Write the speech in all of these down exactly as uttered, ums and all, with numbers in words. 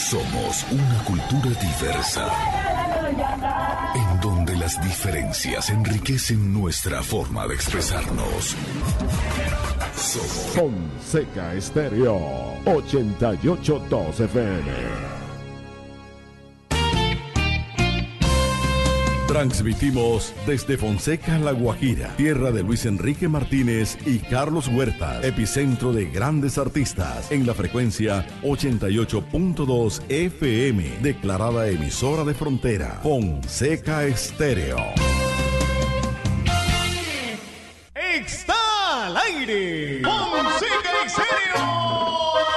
Somos una cultura diversa, en donde las diferencias enriquecen nuestra forma de expresarnos. Somos Fonseca Estéreo ochenta y ocho punto dos F M. Transmitimos desde Fonseca, La Guajira, tierra de Luis Enrique Martínez y Carlos Huerta, epicentro de grandes artistas, en la frecuencia ochenta y ocho punto dos F M, declarada emisora de frontera, Fonseca Estéreo. Está al aire, Fonseca Estéreo.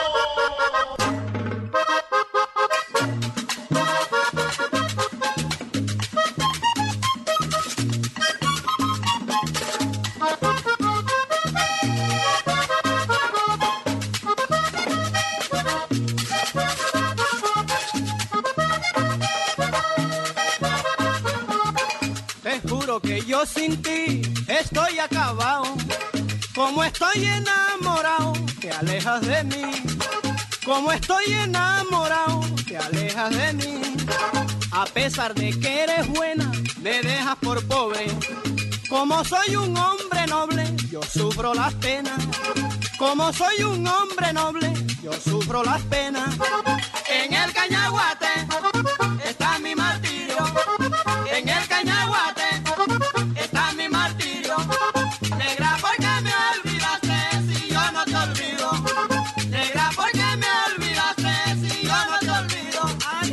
Que yo sin ti estoy acabado, como estoy enamorado, te alejas de mí, como estoy enamorado, te alejas de mí, a pesar de que eres buena, me dejas por pobre, como soy un hombre noble, yo sufro las penas, como soy un hombre noble, yo sufro las penas, en el cañaguate está mi martirio, en el cañaguate está mi martirio, negra porque me olvidaste si yo no te olvido, negra porque me olvidaste si yo no te olvido, ay.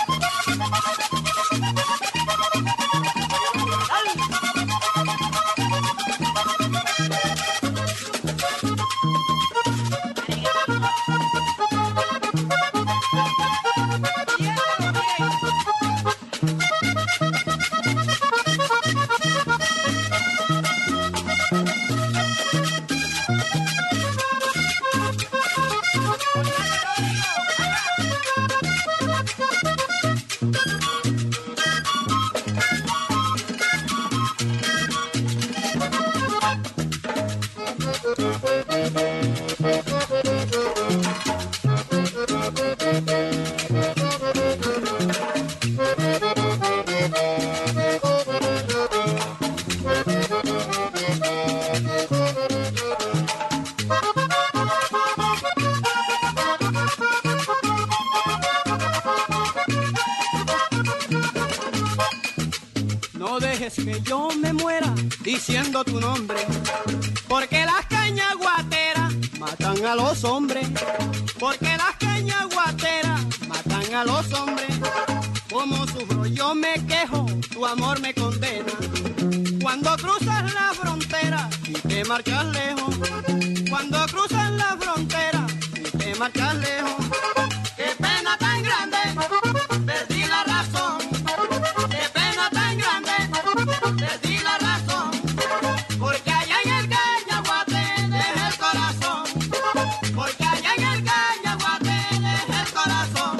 Que yo me muera diciendo tu nombre, porque las cañaguateras matan a los hombres, porque las cañaguateras matan a los hombres, como sufro yo me quejo, tu amor me condena, cuando cruzas la frontera y te marchas lejos, cuando cruzas la frontera y te marchas lejos, qué pena tan grande, perdí la razón, qué pena tan grande, perdí la razón, porque allá en el cañaguate dejé el corazón, porque allá en el cañaguate dejé el corazón.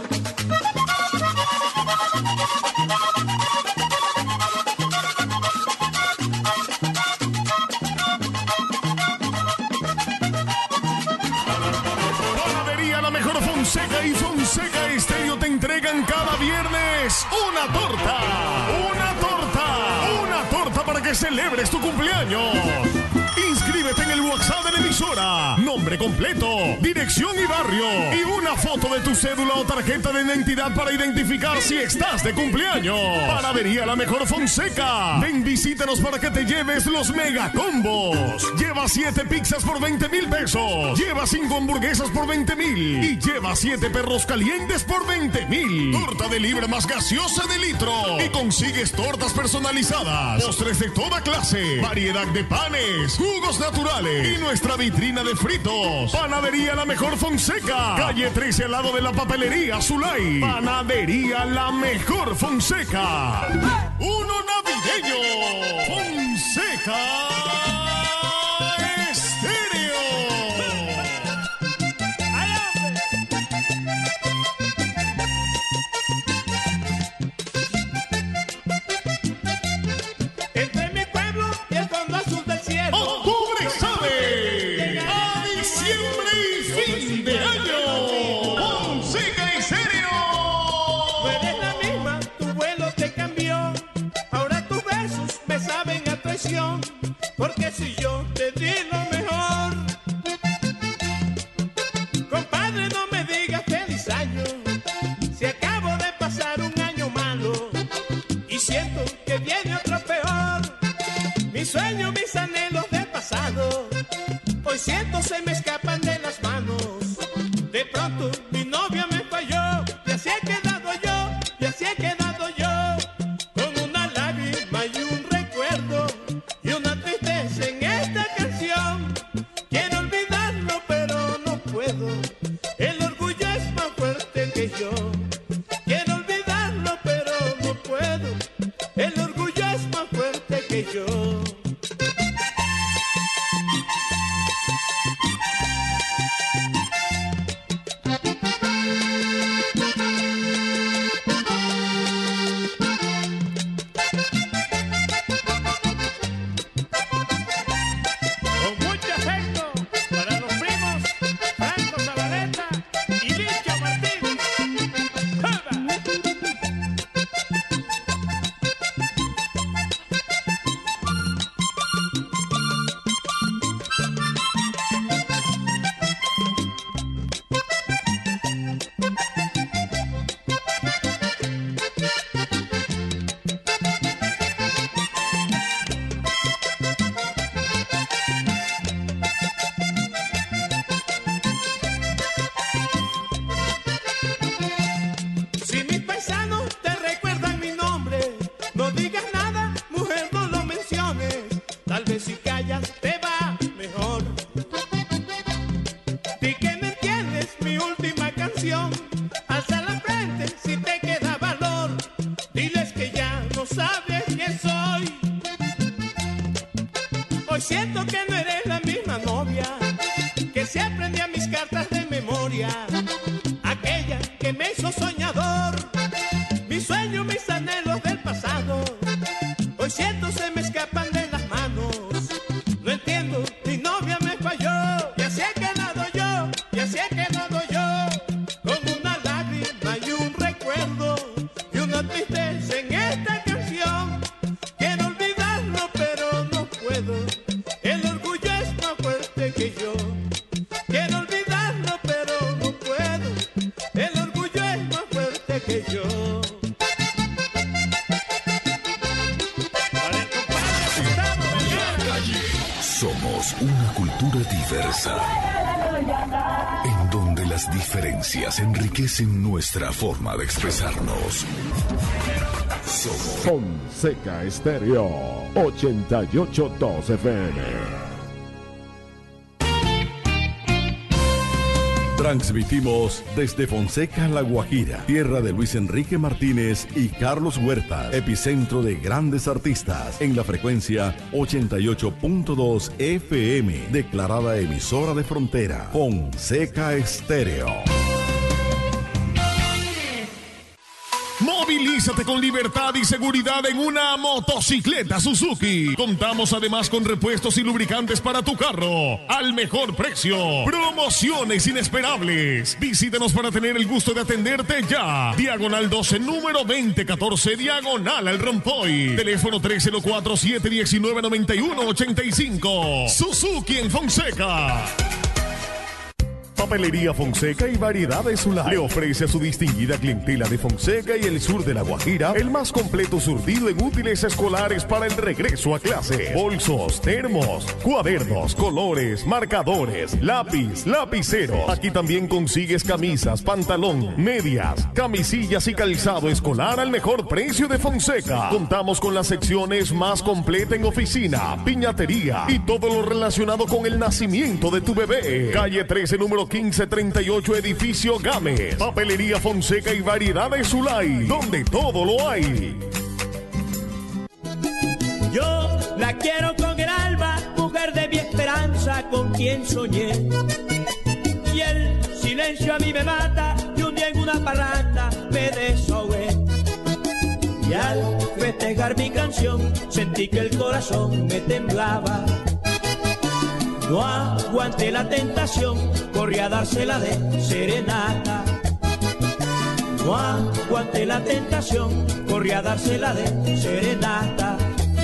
Panadería La Mejor Fonseca y Fonseca Estéreo te entregan cada viernes una torta, una torta, una torta para que celebres tu cumpleaños. Inscríbete en el WhatsApp de la emisora, nombre completo, dirección y barrio, y una foto de tu cédula o tarjeta de identidad para identificar si estás de cumpleaños. Panadería La Mejor Fonseca. Ven, visítanos para que te lleves los mega combos. Lleva siete pizzas por veinte mil pesos. Lleva cinco hamburguesas por veinte mil. Y lleva siete perros calientes por veinte mil. Torta de libra más gaseosa de litro. Y consigues tortas personalizadas, postres de toda clase, variedad de panes, jugos naturales y nuestra vitrina de fritos. Panadería La Mejor Fonseca. Calle trece al lado de la papelería Zulay. Panadería La Mejor Fonseca. Uno navideño. Fonseca Estéreo. Entre mi pueblo y el fondo azul del cielo. Octubre sabe a diciembre y fin de año. Fonseca Estéreo. novia me falló, y así he quedado yo, y así he quedado yo, con una lágrima y un recuerdo, y una tristeza en esta canción. Quiero olvidarlo, pero no puedo, el orgullo es más fuerte que yo. Quiero olvidarlo, pero no puedo, el orgullo es más fuerte que yo. Somos una cultura diversa, en donde las diferencias enriquecen nuestra forma de expresarnos. Somos Fonseca Estéreo ochenta y ocho punto dos F M. Transmitimos desde Fonseca, La Guajira, tierra de Luis Enrique Martínez y Carlos Huertas, epicentro de grandes artistas, en la frecuencia ochenta y ocho punto dos F M, declarada emisora de frontera, Fonseca Estéreo. Movilízate con libertad y seguridad en una motocicleta Suzuki. Contamos además con repuestos y lubricantes para tu carro al mejor precio. Promociones inesperables. Visítanos para tener el gusto de atenderte ya. Diagonal doce, número veinte catorce, diagonal al Rompoy. Teléfono tres cero cuatro, siete uno nueve, nueve uno ocho cinco. Suzuki en Fonseca. Papelería Fonseca y Variedades Zulay le ofrece a su distinguida clientela de Fonseca y el sur de La Guajira el más completo surtido en útiles escolares para el regreso a clase. Bolsos, termos, cuadernos, colores, marcadores, lápiz, lapicero. Aquí también consigues camisas, pantalón, medias, camisillas y calzado escolar al mejor precio de Fonseca. Contamos con las secciones más completa en oficina, piñatería y todo lo relacionado con el nacimiento de tu bebé. Calle trece, número quince treinta y ocho, edificio Gámez. Papelería Fonseca y Variedades Zulay, donde todo lo hay. Yo la quiero con el alma, mujer de mi esperanza, con quien soñé. Y el silencio a mí me mata, y un día en una parranda me desahogué. Y al festejar mi canción, sentí que el corazón me temblaba. No aguanté la tentación, corrí a dársela de serenata. No aguanté la tentación, corrí a dársela de serenata.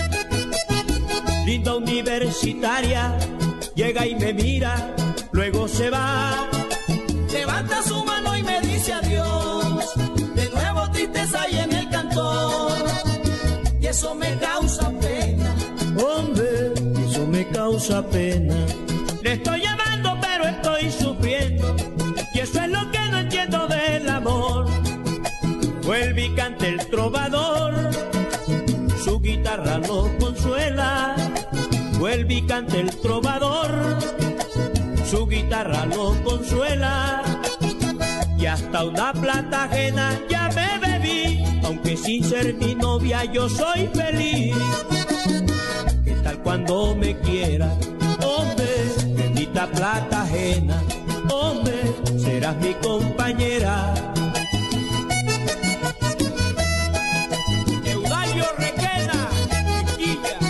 Linda universitaria, llega y me mira, luego se va. Levanta su mano y me dice adiós, de nuevo tristeza y en el cantor. Y eso me causa pena, hombre, eso me causa pena. Le estoy llamando pero estoy sufriendo, y eso es lo que no entiendo de vuelve y canta el trovador, su guitarra lo consuela. Vuelve y canta el trovador, su guitarra lo consuela. Y hasta una plata ajena ya me bebí, aunque sin ser mi novia yo soy feliz. ¿Qué tal cuando me quiera? Hombre, bendita plata ajena, hombre, serás mi compañera. Eudario Requena, Chiquilla.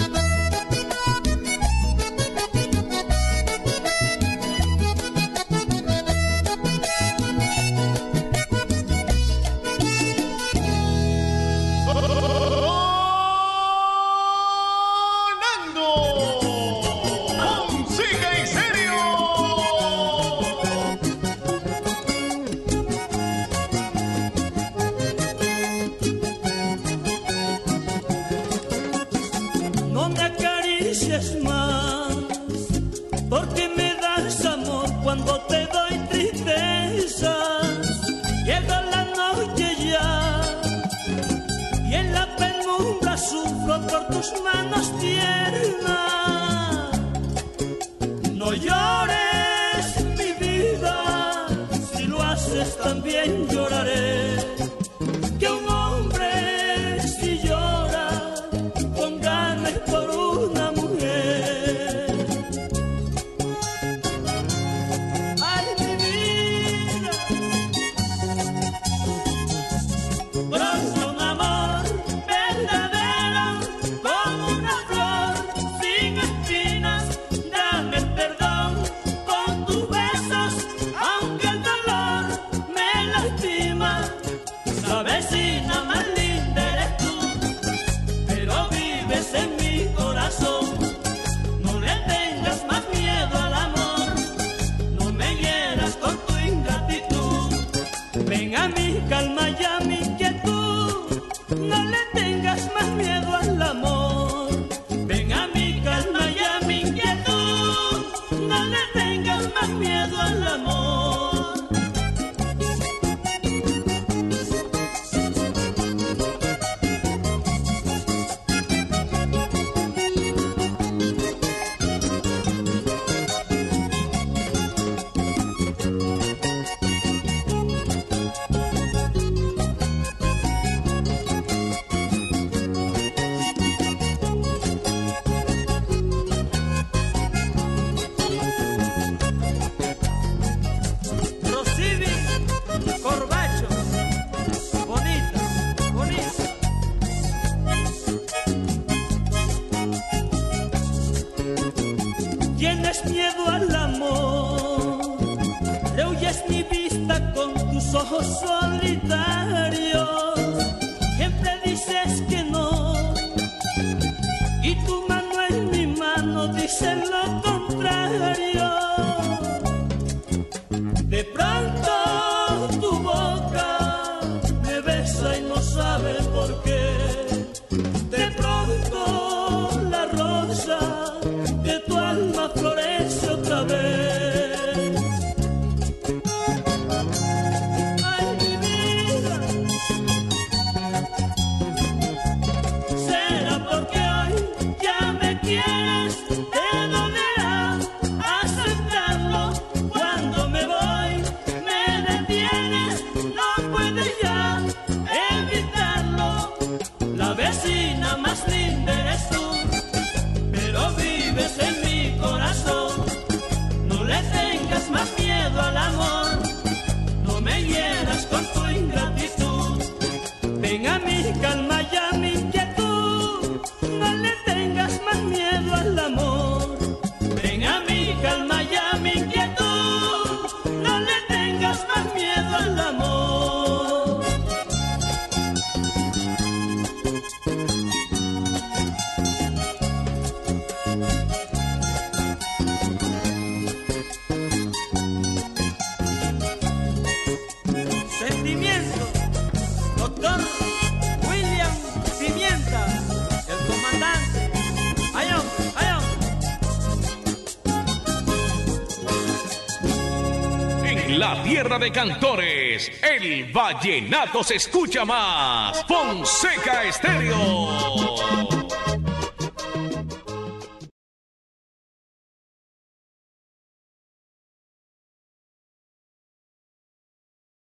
Cuando te doy tristezas, llega la noche ya, y en la penumbra sufro por tus manos tiernas. No llores, mi vida, si lo haces también lloraré. Que un hombre si llora con ganas por una mujer. Calma ya mi inquietud, no le tengas más miedo al amor. Ven a mí, calma ya mi inquietud, no le tengas más miedo al amor. Tienes miedo al amor, rehuyes mi vista con tus ojos solitarios. Siempre dices que no, y tu mano en mi mano dice lo contrario. De pronto tu boca me besa y no sabe por qué. De pronto la rosa de tu alma florece otra vez. Ay, mi vida, será porque hoy ya me quieres, te dolerá aceptarlo. Cuando me voy me detienes, no puedes ya evitarlo. La vecina más linda eres tú, pero vives en mi corazón. No le tengas más miedo al amor, no me hieras con tu ingratitud. Ven a mí, calma ya mi inquietud, no le tengas más miedo al amor. Ven a mí, calma ya mi inquietud, no le tengas más miedo al amor. Sentimiento. En la tierra de cantores, el vallenato se escucha más. Fonseca Estéreo.